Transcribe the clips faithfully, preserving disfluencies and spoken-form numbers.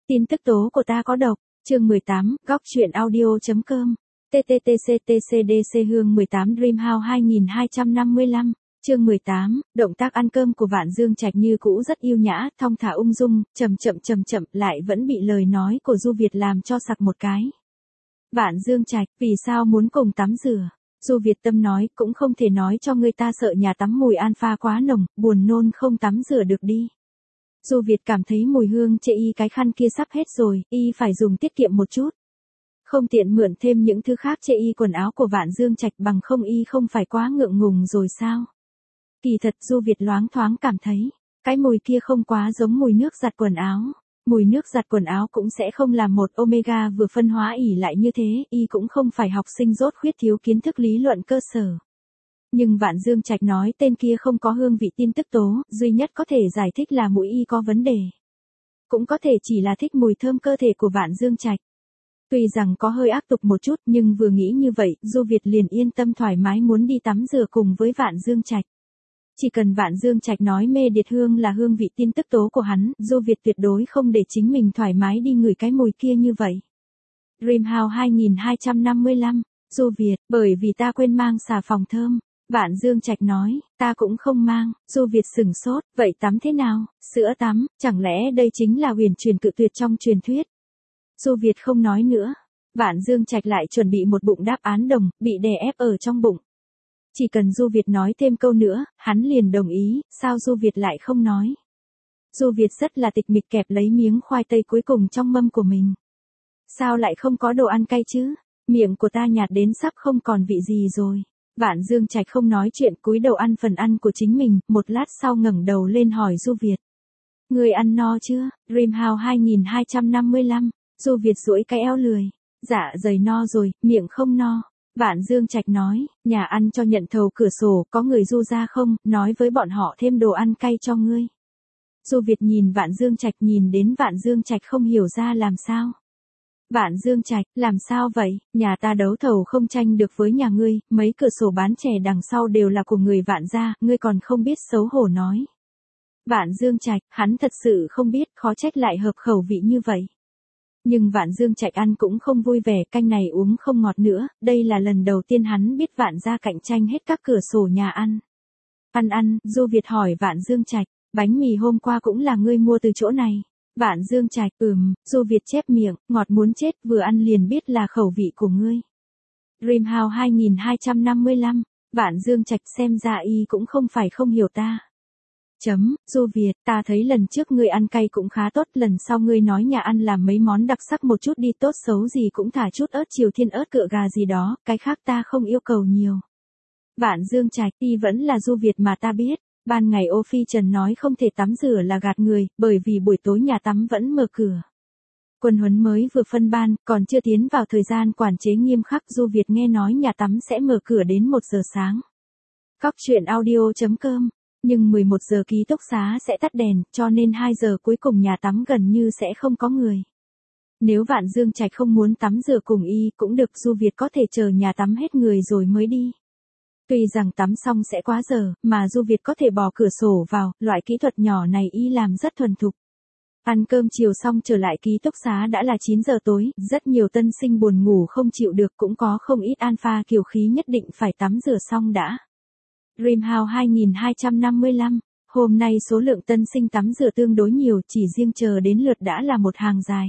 Tin tức tố của ta có độc. Chương mười tám, góc truyện audio.com. tê tê tê xê tê xê đê xê Hương mười tám Dream House hai nghìn hai trăm năm mươi lăm. Chương mười tám, động tác ăn cơm của Vạn Dương Trạch như cũ rất yêu nhã, thong thả ung dung, chậm chậm chậm chậm, lại vẫn bị lời nói của Du Việt làm cho sặc một cái. Vạn Dương Trạch, vì sao muốn cùng tắm rửa? Du Việt Tâm nói, cũng không thể nói cho người ta sợ nhà tắm mùi alpha quá nồng, buồn nôn không tắm rửa được đi. Du Việt cảm thấy mùi hương chê y cái khăn kia sắp hết rồi, y phải dùng tiết kiệm một chút. Không tiện mượn thêm những thứ khác chê y quần áo của Vạn Dương Trạch, bằng không y không phải quá ngượng ngùng rồi sao? Kỳ thật Du Việt loáng thoáng cảm thấy, cái mùi kia không quá giống mùi nước giặt quần áo. Mùi nước giặt quần áo cũng sẽ không làm một omega vừa phân hóa ỉ lại như thế, y cũng không phải học sinh dốt khuyết thiếu kiến thức lý luận cơ sở. Nhưng Vạn Dương Trạch nói tên kia không có hương vị tin tức tố, duy nhất có thể giải thích là mũi y có vấn đề. Cũng có thể chỉ là thích mùi thơm cơ thể của Vạn Dương Trạch. Tuy rằng có hơi ác tục một chút, nhưng vừa nghĩ như vậy, Du Việt liền yên tâm thoải mái muốn đi tắm rửa cùng với Vạn Dương Trạch. Chỉ cần Vạn Dương Trạch nói mê điệt hương là hương vị tin tức tố của hắn, Du Việt tuyệt đối không để chính mình thoải mái đi ngửi cái mùi kia như vậy. Dream House hai nghìn hai trăm năm mươi lăm, Du Việt, bởi vì ta quên mang xà phòng thơm. Vạn Dương Trạch nói, ta cũng không mang. Du Việt sửng sốt, vậy tắm thế nào? Sữa tắm, chẳng lẽ đây chính là huyền truyền cự tuyệt trong truyền thuyết? Du Việt không nói nữa. Vạn Dương Trạch lại chuẩn bị một bụng đáp án đồng, bị đè ép ở trong bụng. Chỉ cần Du Việt nói thêm câu nữa, hắn liền đồng ý, sao Du Việt lại không nói? Du Việt rất là tịch mịch kẹp lấy miếng khoai tây cuối cùng trong mâm của mình. Sao lại không có đồ ăn cay chứ? Miệng của ta nhạt đến sắp không còn vị gì rồi. Vạn Dương Trạch không nói chuyện, cúi đầu ăn phần ăn của chính mình, một lát sau ngẩng đầu lên hỏi Du Việt. Người ăn no chưa? Dream House hai nghìn hai trăm năm mươi lăm. Du Việt duỗi cái eo lười. Dạ dày no rồi, miệng không no. Vạn Dương Trạch nói, nhà ăn cho nhận thầu cửa sổ, có người du ra không, nói với bọn họ thêm đồ ăn cay cho ngươi. Du Việt nhìn Vạn Dương Trạch, nhìn đến Vạn Dương Trạch không hiểu ra làm sao. Vạn Dương Trạch, làm sao vậy, nhà ta đấu thầu không tranh được với nhà ngươi, mấy cửa sổ bán chè đằng sau đều là của người Vạn gia, ngươi còn không biết xấu hổ nói. Vạn Dương Trạch, hắn thật sự không biết, khó trách lại hợp khẩu vị như vậy. Nhưng Vạn Dương Trạch ăn cũng không vui vẻ, canh này uống không ngọt nữa, đây là lần đầu tiên hắn biết Vạn gia cạnh tranh hết các cửa sổ nhà ăn. Ăn ăn, Du Việt hỏi Vạn Dương Trạch, bánh mì hôm qua cũng là ngươi mua từ chỗ này. Vạn Dương Trạch, ừm, Du Việt chép miệng, ngọt muốn chết, vừa ăn liền biết là khẩu vị của ngươi. Dream House hai nghìn hai trăm năm mươi lăm, Vạn Dương Trạch xem ra y cũng không phải không hiểu ta. Chấm, Du Việt, ta thấy lần trước ngươi ăn cay cũng khá tốt, lần sau ngươi nói nhà ăn làm mấy món đặc sắc một chút đi, tốt xấu gì cũng thả chút ớt Triều Thiên ớt cựa gà gì đó, cái khác ta không yêu cầu nhiều. Vạn Dương Trạch, y vẫn là Du Việt mà ta biết, ban ngày Ô Phi Trần nói không thể tắm rửa là gạt người, bởi vì buổi tối nhà tắm vẫn mở cửa. Quân huấn mới vừa phân ban, còn chưa tiến vào thời gian quản chế nghiêm khắc, Du Việt nghe nói nhà tắm sẽ mở cửa đến một giờ sáng. Góc truyện audio.com. Nhưng mười một giờ ký túc xá sẽ tắt đèn, cho nên hai giờ cuối cùng nhà tắm gần như sẽ không có người. Nếu Vạn Dương Trạch không muốn tắm rửa cùng y cũng được, Du Việt có thể chờ nhà tắm hết người rồi mới đi. Tuy rằng tắm xong sẽ quá giờ, mà Du Việt có thể bỏ cửa sổ vào, loại kỹ thuật nhỏ này y làm rất thuần thục. Ăn cơm chiều xong trở lại ký túc xá đã là chín giờ tối, rất nhiều tân sinh buồn ngủ không chịu được, cũng có không ít alpha kiều khí nhất định phải tắm rửa xong đã. Dream House hai nghìn hai trăm năm mươi lăm, hôm nay số lượng tân sinh tắm rửa tương đối nhiều, chỉ riêng chờ đến lượt đã là một hàng dài.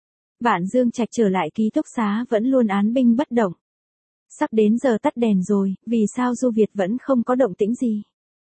Vạn Dương Trạch trở lại ký túc xá vẫn luôn án binh bất động. Sắp đến giờ tắt đèn rồi, vì sao Du Việt vẫn không có động tĩnh gì?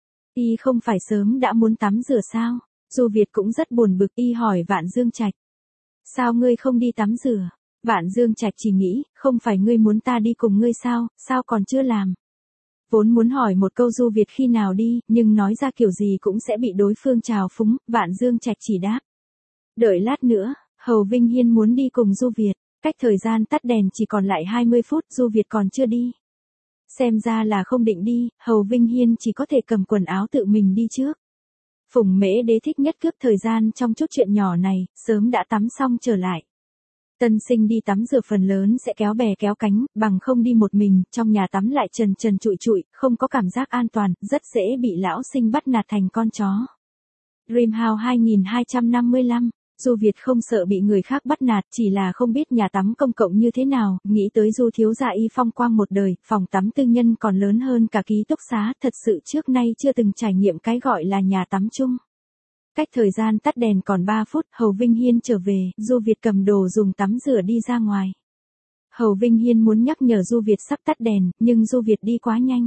Y không phải sớm đã muốn tắm rửa sao? Du Việt cũng rất buồn bực, y hỏi Vạn Dương Trạch. Sao ngươi không đi tắm rửa? Vạn Dương Trạch chỉ nghĩ, không phải ngươi muốn ta đi cùng ngươi sao, sao còn chưa làm? Vốn muốn hỏi một câu Du Việt khi nào đi, nhưng nói ra kiểu gì cũng sẽ bị đối phương trào phúng, Vạn Dương Trạch chỉ đáp. Đợi lát nữa, Hầu Vinh Hiên muốn đi cùng Du Việt, cách thời gian tắt đèn chỉ còn lại hai mươi phút, Du Việt còn chưa đi. Xem ra là không định đi, Hầu Vinh Hiên chỉ có thể cầm quần áo tự mình đi trước. Phùng Mễ Đế thích nhất cướp thời gian trong chút chuyện nhỏ này, sớm đã tắm xong trở lại. Tân sinh đi tắm rửa phần lớn sẽ kéo bè kéo cánh, bằng không đi một mình, trong nhà tắm lại trần trần trụi trụi, không có cảm giác an toàn, rất dễ bị lão sinh bắt nạt thành con chó. Dream House hai nghìn hai trăm năm mươi lăm, Du Việt không sợ bị người khác bắt nạt, chỉ là không biết nhà tắm công cộng như thế nào, nghĩ tới Du thiếu gia y phong quang một đời, phòng tắm tư nhân còn lớn hơn cả ký túc xá, thật sự trước nay chưa từng trải nghiệm cái gọi là nhà tắm chung. Cách thời gian tắt đèn còn ba phút, Hầu Vinh Hiên trở về, Du Việt cầm đồ dùng tắm rửa đi ra ngoài. Hầu Vinh Hiên muốn nhắc nhở Du Việt sắp tắt đèn, nhưng Du Việt đi quá nhanh.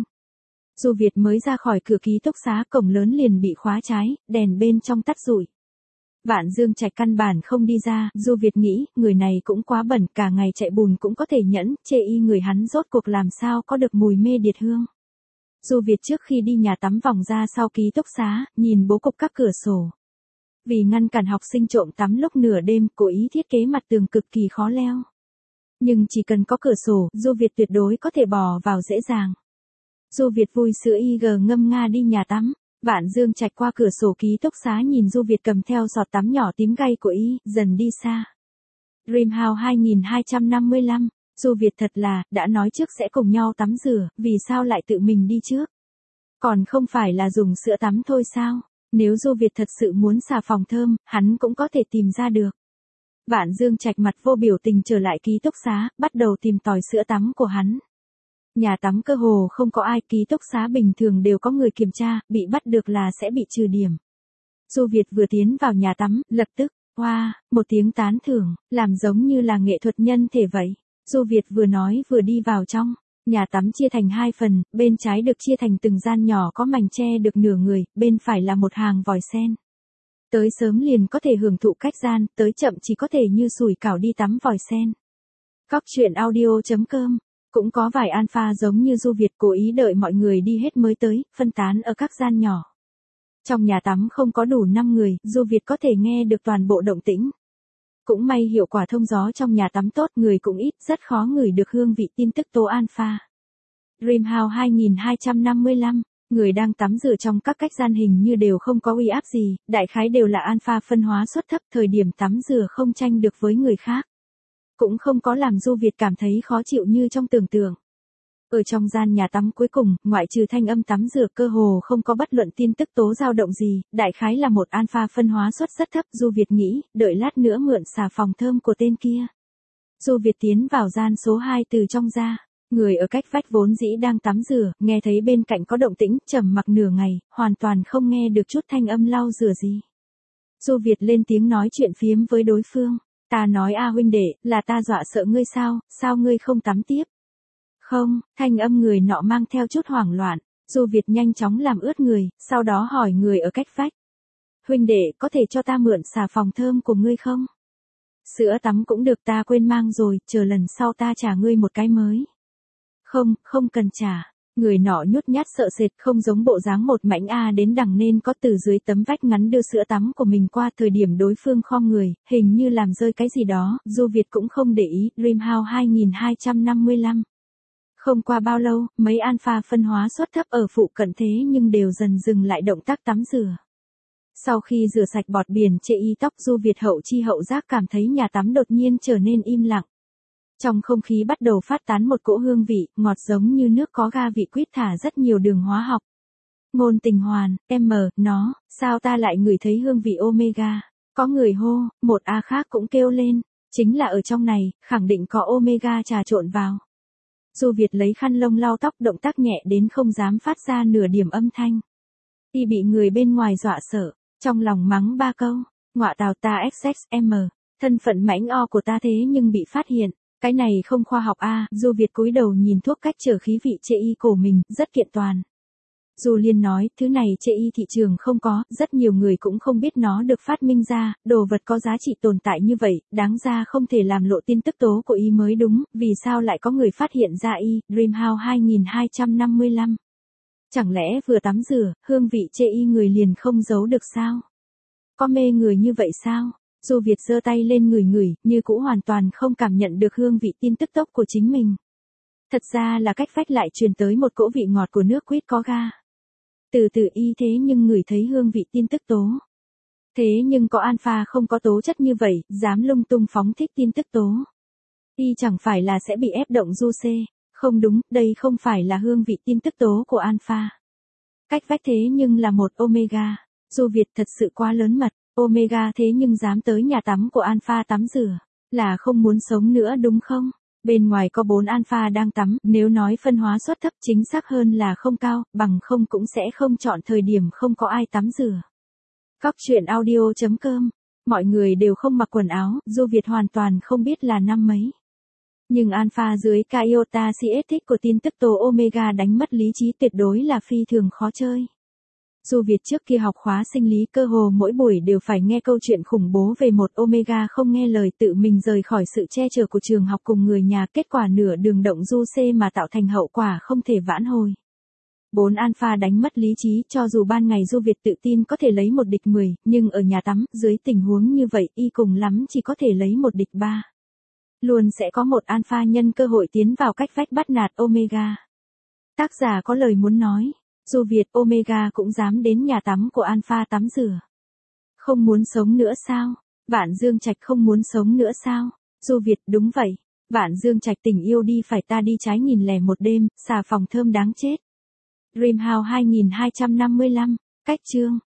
Du Việt mới ra khỏi cửa ký túc xá, cổng lớn liền bị khóa trái, đèn bên trong tắt rụi. Vạn Dương Trạch căn bản không đi ra, Du Việt nghĩ, người này cũng quá bẩn, cả ngày chạy bùn cũng có thể nhẫn, chê y người hắn rốt cuộc làm sao có được mùi mê điệt hương. Du Việt trước khi đi nhà tắm vòng ra sau ký túc xá, nhìn bố cục các cửa sổ. Vì ngăn cản học sinh trộm tắm lúc nửa đêm, cố ý thiết kế mặt tường cực kỳ khó leo. Nhưng chỉ cần có cửa sổ, Du Việt tuyệt đối có thể bò vào dễ dàng. Du Việt vui sữa y gờ ngâm nga đi nhà tắm. Vạn Dương Trạch qua cửa sổ ký túc xá nhìn Du Việt cầm theo giọt tắm nhỏ tím gay của y, dần đi xa. Dream House hai nghìn hai trăm năm mươi lăm, Du Việt thật là, đã nói trước sẽ cùng nhau tắm rửa, vì sao lại tự mình đi trước? Còn không phải là dùng sữa tắm thôi sao? Nếu Du Việt thật sự muốn xà phòng thơm, hắn cũng có thể tìm ra được. Vạn Dương Trạch mặt vô biểu tình trở lại ký túc xá, bắt đầu tìm tòi sữa tắm của hắn. Nhà tắm cơ hồ không có ai, ký túc xá bình thường đều có người kiểm tra, bị bắt được là sẽ bị trừ điểm. Du Việt vừa tiến vào nhà tắm, lập tức, hoa, wow, một tiếng tán thưởng, làm giống như là nghệ thuật nhân thể vậy. Du Việt vừa nói vừa đi vào trong. Nhà tắm chia thành hai phần, bên trái được chia thành từng gian nhỏ có mành che được nửa người, bên phải là một hàng vòi sen. Tới sớm liền có thể hưởng thụ cách gian, tới chậm chỉ có thể như sủi cảo đi tắm vòi sen. Góc truyện audio chấm com. Cũng có vài alpha giống như Du Việt cố ý đợi mọi người đi hết mới tới, phân tán ở các gian nhỏ. Trong nhà tắm không có đủ năm người, Du Việt có thể nghe được toàn bộ động tĩnh. Cũng may hiệu quả thông gió trong nhà tắm tốt, người cũng ít, rất khó ngửi được hương vị tin tức tố alpha. Dream House hai nghìn hai trăm năm mươi lăm, người đang tắm rửa trong các cách gian hình như đều không có uy áp gì, đại khái đều là alpha phân hóa suất thấp, thời điểm tắm rửa không tranh được với người khác. Cũng không có làm Du Việt cảm thấy khó chịu như trong tưởng tượng. Ở trong gian nhà tắm cuối cùng, ngoại trừ thanh âm tắm rửa cơ hồ không có bất luận tin tức tố dao động gì, đại khái là một alpha phân hóa suất rất thấp. Du Việt nghĩ, đợi lát nữa mượn xà phòng thơm của tên kia. Du Việt tiến vào gian số hai từ trong ra. Người ở cách vách vốn dĩ đang tắm rửa, nghe thấy bên cạnh có động tĩnh, trầm mặc nửa ngày, hoàn toàn không nghe được chút thanh âm lau rửa gì. Du Việt lên tiếng nói chuyện phiếm với đối phương. Ta nói a huynh đệ, là ta dọa sợ ngươi sao, sao ngươi không tắm tiếp? Không, thanh âm người nọ mang theo chút hoảng loạn. Du Việt nhanh chóng làm ướt người, sau đó hỏi người ở cách vách. Huynh đệ, có thể cho ta mượn xà phòng thơm của ngươi không? Sữa tắm cũng được, ta quên mang rồi, chờ lần sau ta trả ngươi một cái mới. Không, không cần trả. Người nọ nhút nhát sợ sệt, không giống bộ dáng một mảnh A đến đằng nên có từ dưới tấm vách ngắn đưa sữa tắm của mình qua, thời điểm đối phương khom người, hình như làm rơi cái gì đó, Du Việt cũng không để ý. Dream House hai nghìn hai trăm năm mươi lăm. Không qua bao lâu, mấy alpha phân hóa suất thấp ở phụ cận thế nhưng đều dần dừng lại động tác tắm rửa. Sau khi rửa sạch bọt biển chê y tóc, Du Việt hậu chi hậu giác cảm thấy nhà tắm đột nhiên trở nên im lặng. Trong không khí bắt đầu phát tán một cỗ hương vị, ngọt giống như nước có ga vị quýt thả rất nhiều đường hóa học. Ngôn Tình Hoàn, em mờ, nó, sao ta lại ngửi thấy hương vị omega? Có người hô, một A khác cũng kêu lên, chính là ở trong này, khẳng định có omega trà trộn vào. Du Việt lấy khăn lông lau tóc, động tác nhẹ đến không dám phát ra nửa điểm âm thanh. Y bị người bên ngoài dọa sợ, trong lòng mắng ba câu, ngọa tào ta ích ích em, thân phận mãnh o của ta thế nhưng bị phát hiện. Cái này không khoa học a. À. Du Việt cúi đầu nhìn thuốc cách trở khí vị chê y cổ mình, rất kiện toàn. Du Liên nói, thứ này chê y thị trường không có, rất nhiều người cũng không biết nó được phát minh ra, đồ vật có giá trị tồn tại như vậy, đáng ra không thể làm lộ tin tức tố của y mới đúng, vì sao lại có người phát hiện ra y. Dream House hai nghìn hai trăm năm mươi lăm. Chẳng lẽ vừa tắm rửa, hương vị chê y người liền không giấu được sao? Có mê người như vậy sao? Du Việt giơ tay lên ngửi ngửi, như cũ hoàn toàn không cảm nhận được hương vị tin tức tốc của chính mình. Thật ra là cách vách lại truyền tới một cỗ vị ngọt của nước quýt có ga. Từ từ y thế nhưng ngửi thấy hương vị tin tức tố. Thế nhưng có alpha không có tố chất như vậy, dám lung tung phóng thích tin tức tố. Y chẳng phải là sẽ bị ép động du xê. Không đúng, đây không phải là hương vị tin tức tố của alpha. Cách vách thế nhưng là một omega. Du Việt thật sự quá lớn mật. Omega thế nhưng dám tới nhà tắm của Alpha tắm rửa, là không muốn sống nữa đúng không? Bên ngoài có bốn Alpha đang tắm, nếu nói phân hóa suất thấp chính xác hơn là không cao, bằng không cũng sẽ không chọn thời điểm không có ai tắm rửa. Góc chuyện audio chấm com. Mọi người đều không mặc quần áo, Du Việt hoàn toàn không biết là năm mấy. Nhưng Alpha dưới Iota xê ét của tin tức tố Omega đánh mất lý trí tuyệt đối là phi thường khó chơi. Du Việt trước kia học khóa sinh lý cơ hồ mỗi buổi đều phải nghe câu chuyện khủng bố về một Omega không nghe lời tự mình rời khỏi sự che chở của trường học cùng người nhà, kết quả nửa đường động du C mà tạo thành hậu quả không thể vãn hồi. Bốn Alpha đánh mất lý trí, cho dù ban ngày Du Việt tự tin có thể lấy một địch mười, nhưng ở nhà tắm, dưới tình huống như vậy y cùng lắm chỉ có thể lấy một địch ba. Luôn sẽ có một Alpha nhân cơ hội tiến vào cách vách bắt nạt Omega. Tác giả có lời muốn nói. Du Việt, Omega cũng dám đến nhà tắm của Alpha tắm rửa. Không muốn sống nữa sao? Vạn Dương Trạch không muốn sống nữa sao? Du Việt, đúng vậy. Vạn Dương Trạch tình yêu đi phải ta đi trái nghìn lẻ một đêm, xà phòng thơm đáng chết. Dream House hai nghìn hai trăm năm mươi lăm, cách chương.